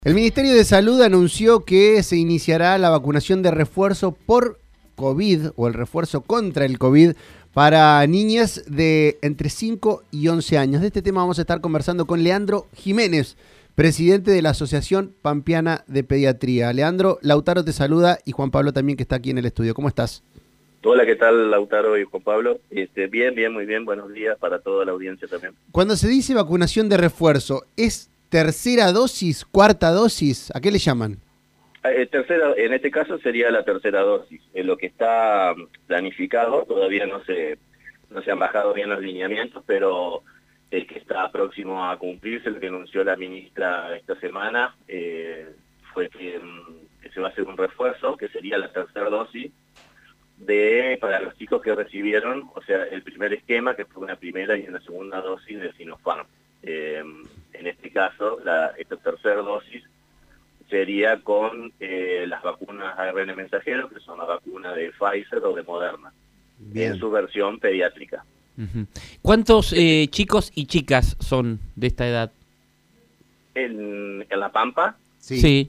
El Ministerio de Salud anunció que se iniciará la vacunación de refuerzo por COVID o el refuerzo contra el COVID para niñas de entre 5 y 11 años. De este tema vamos a estar conversando con Leandro Jiménez, presidente de la Asociación Pampeana de Pediatría. Leandro, Lautaro te saluda y Juan Pablo también, que está aquí en el estudio. ¿Cómo estás? Hola, ¿qué tal, Lautaro y Juan Pablo? Bien, muy bien. Buenos días para toda la audiencia también. Cuando se dice vacunación de refuerzo, ¿es tercera dosis, cuarta dosis? ¿A qué le llaman? Tercera, en este caso sería la tercera dosis. Lo que está planificado, todavía no se han bajado bien los lineamientos, pero el que está próximo a cumplirse, lo que anunció la ministra esta semana, fue que se va a hacer un refuerzo, que sería la tercera dosis, para los chicos que recibieron, o sea, el primer esquema, que fue una primera y una segunda dosis de Sinopharm. En este caso, esta tercera dosis sería con las vacunas ARN mensajero, que son la vacuna de Pfizer o de Moderna, en su versión pediátrica. ¿Cuántos chicos y chicas son de esta edad? ¿En La Pampa? Sí.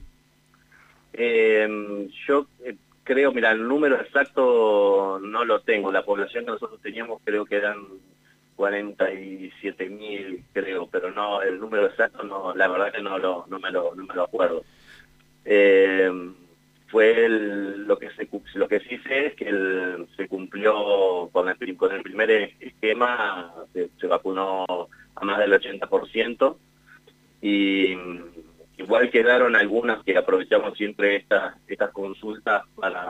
Yo creo, mira, el número exacto no lo tengo. La población que nosotros teníamos creo que eran 47.000, creo, pero no, el número exacto no, la verdad que no me lo acuerdo. Lo que sí sé es que se cumplió con el primer esquema, se vacunó a más del 80%, y igual quedaron algunas que aprovechamos siempre estas consultas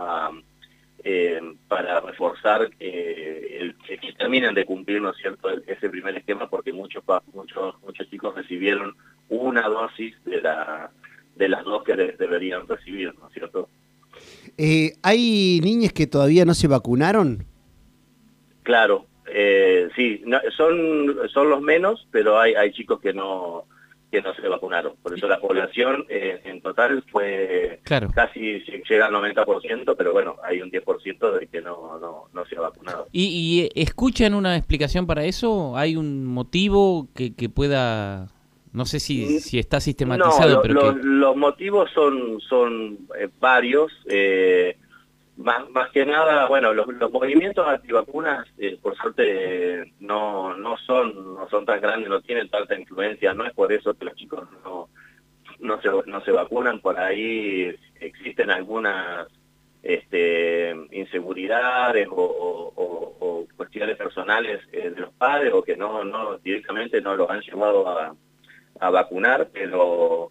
para reforzar que terminen de cumplir, ¿no es cierto?, ese primer esquema, porque muchos chicos recibieron una dosis de las dos que deberían recibir, ¿no es cierto? ¿Hay niñas que todavía no se vacunaron? Claro, sí, no, son los menos, pero hay chicos que no se vacunaron. Por eso la población en total fue casi llega al 90%, pero bueno, hay un 10% de que no se ha vacunado. ¿Y escuchan una explicación para eso? ¿Hay un motivo que pueda...? No sé si está sistematizado, pero los motivos son varios. Más que nada, bueno, los movimientos antivacunas, por suerte, no son tan grandes, no tienen tanta influencia. No es por eso que los chicos no se vacunan. Por ahí existen algunas inseguridades o cuestiones personales de los padres, o que directamente no los han llevado a vacunar, pero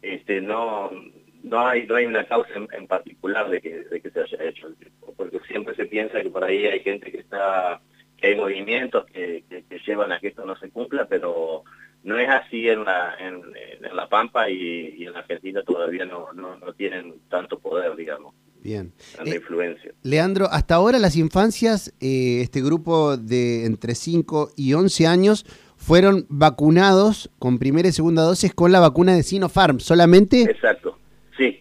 no hay una causa en particular de que se haya hecho, porque siempre se piensa que por ahí hay gente que hay movimientos que llevan a que esto no se cumpla, pero no es así en La Pampa, y en Argentina todavía no tienen tanto poder, digamos. Bien. Tanta influencia. Leandro, hasta ahora las infancias, este grupo de entre 5 y 11 años, fueron vacunados con primera y segunda dosis con la vacuna de Sinopharm, ¿solamente? Exacto, sí.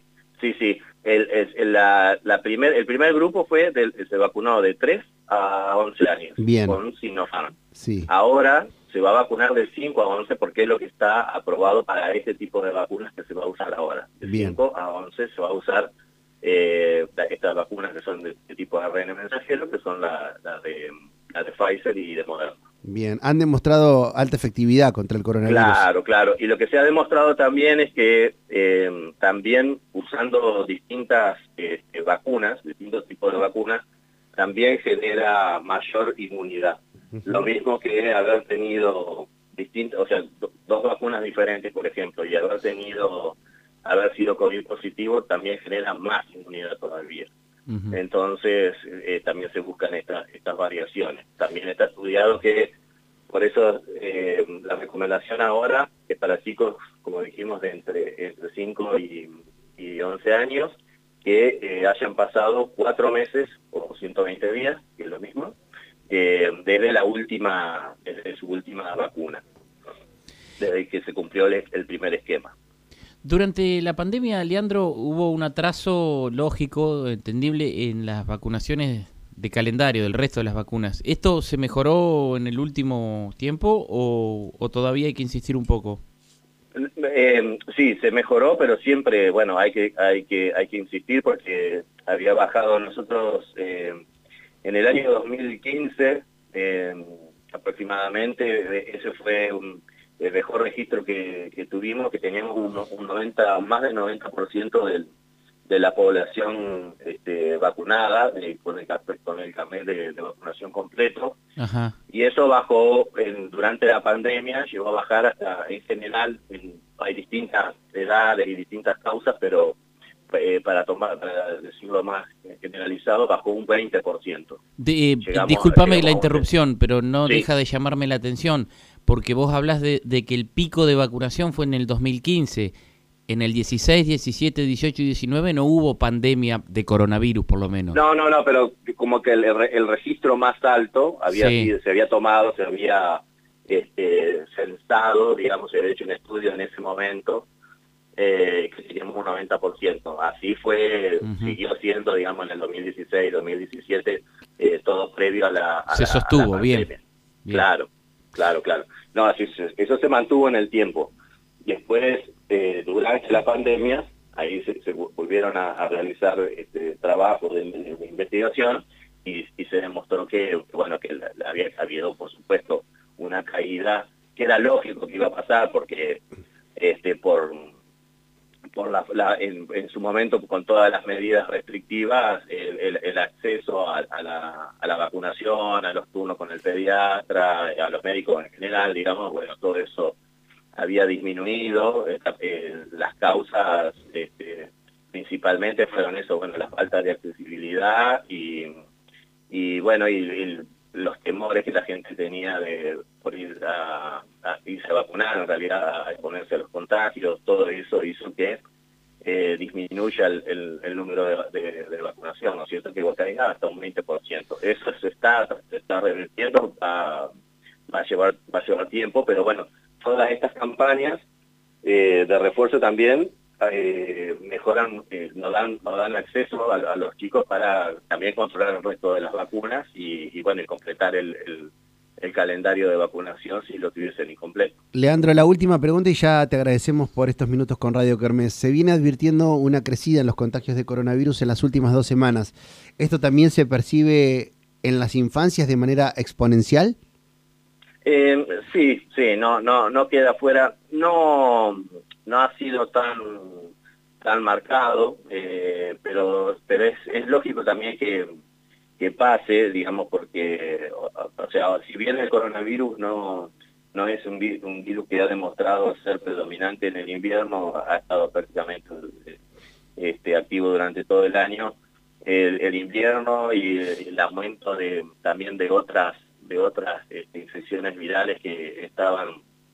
El primer grupo se vacunó de 3 a 11 años. Bien. Con Sinopharm. Sí. Ahora se va a vacunar de 5 a 11 porque es lo que está aprobado para este tipo de vacunas que se va a usar ahora. De 5 a 11 se va a usar estas vacunas que son de tipo ARN mensajero, que son la de Pfizer y de Moderna. Bien, han demostrado alta efectividad contra el coronavirus. Claro. Y lo que se ha demostrado también es que también usando distintas vacunas, distintos tipos de vacunas, también genera mayor inmunidad. Lo mismo que haber tenido dos vacunas diferentes, por ejemplo, y haber sido COVID positivo, también genera más inmunidad todavía. Entonces, también se buscan estas variaciones. También está estudiado que, por eso, la recomendación ahora es para chicos, como dijimos, de entre 5 y 11 años, que hayan pasado 4 meses o 120 días, que es lo mismo, desde su última vacuna, desde que se cumplió el primer esquema. Durante la pandemia, Leandro, hubo un atraso lógico, entendible, en las vacunaciones de calendario del resto de las vacunas. ¿Esto se mejoró en el último tiempo o todavía hay que insistir un poco? Sí, se mejoró, pero siempre, bueno, hay que insistir porque había bajado nosotros en el año 2015 aproximadamente. Ese fue el mejor registro que tuvimos, que teníamos más del 90% de la población vacunada con el carnet de vacunación completo. Ajá. Y eso bajó durante la pandemia, llegó a bajar hasta, en general, hay distintas edades y distintas causas, pero para decirlo más generalizado, bajó un 20%. Discúlpame la interrupción, pero no Sí. deja de llamarme la atención, porque vos hablas de que el pico de vacunación fue en el 2015. En el 16, 17, 18 y 19 no hubo pandemia de coronavirus, por lo menos. No, pero como que el registro más alto se había tomado, se había censado, digamos, se había hecho un estudio en ese momento, que teníamos un 90%. Así fue, siguió siendo, digamos, en el 2016, 2017, todo previo se sostuvo, a la bien. pandemia. Claro. No, eso se mantuvo en el tiempo. Después, durante la pandemia, ahí se volvieron a realizar trabajos de investigación y se demostró que había habido, por supuesto, una caída que era lógico que iba a pasar porque en su momento, con todas las medidas restrictivas, el acceso a la vacunación, a los turnos con el pediatra, a los médicos en general, digamos, bueno, todo eso había disminuido. Las causas principalmente fueron eso, bueno, la falta de accesibilidad y los temores que la gente tenía por irse a vacunar, en realidad a exponerse a los contagios. Todo eso hizo que disminuya el número de vacunación, ¿no es cierto? Que caiga hasta un 20%. Eso se está revirtiendo, va a llevar tiempo, pero bueno, todas estas campañas de refuerzo también mejoran, nos dan acceso a los chicos para también controlar el resto de las vacunas y completar el calendario de vacunación si lo tuviesen incompleto. Leandro, la última pregunta y ya te agradecemos por estos minutos con Radio Kermés. Se viene advirtiendo una crecida en los contagios de coronavirus en las últimas 2 semanas. ¿Esto también se percibe en las infancias de manera exponencial? Sí, no queda fuera. No ha sido tan marcado, pero es lógico también que pase, digamos, porque, o sea, si bien el coronavirus no es un virus que ha demostrado ser predominante en el invierno, ha estado prácticamente activo durante todo el año, el invierno y el aumento también de otras infecciones virales que estaban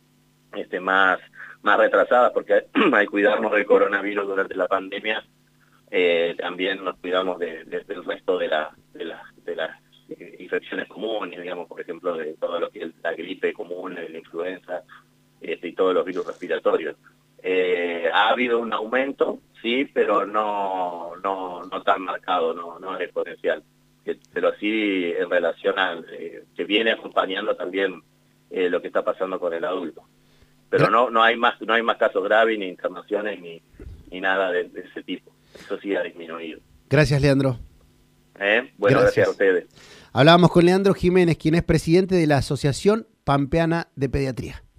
más retrasadas, porque al cuidarnos del coronavirus durante la pandemia, también nos cuidamos del resto de las infecciones comunes, digamos, por ejemplo, de todo lo que es la gripe común, la influenza, y todos los virus respiratorios. Ha habido un aumento, sí, pero no tan marcado, no es exponencial, pero sí en relación al que viene acompañando también lo que está pasando con el adulto. Pero no hay más casos graves, ni internaciones, ni nada de ese tipo. Eso sí ha disminuido. Gracias, Leandro. Bueno, gracias a ustedes. Hablábamos con Leandro Jiménez, quien es presidente de la Asociación Pampeana de Pediatría.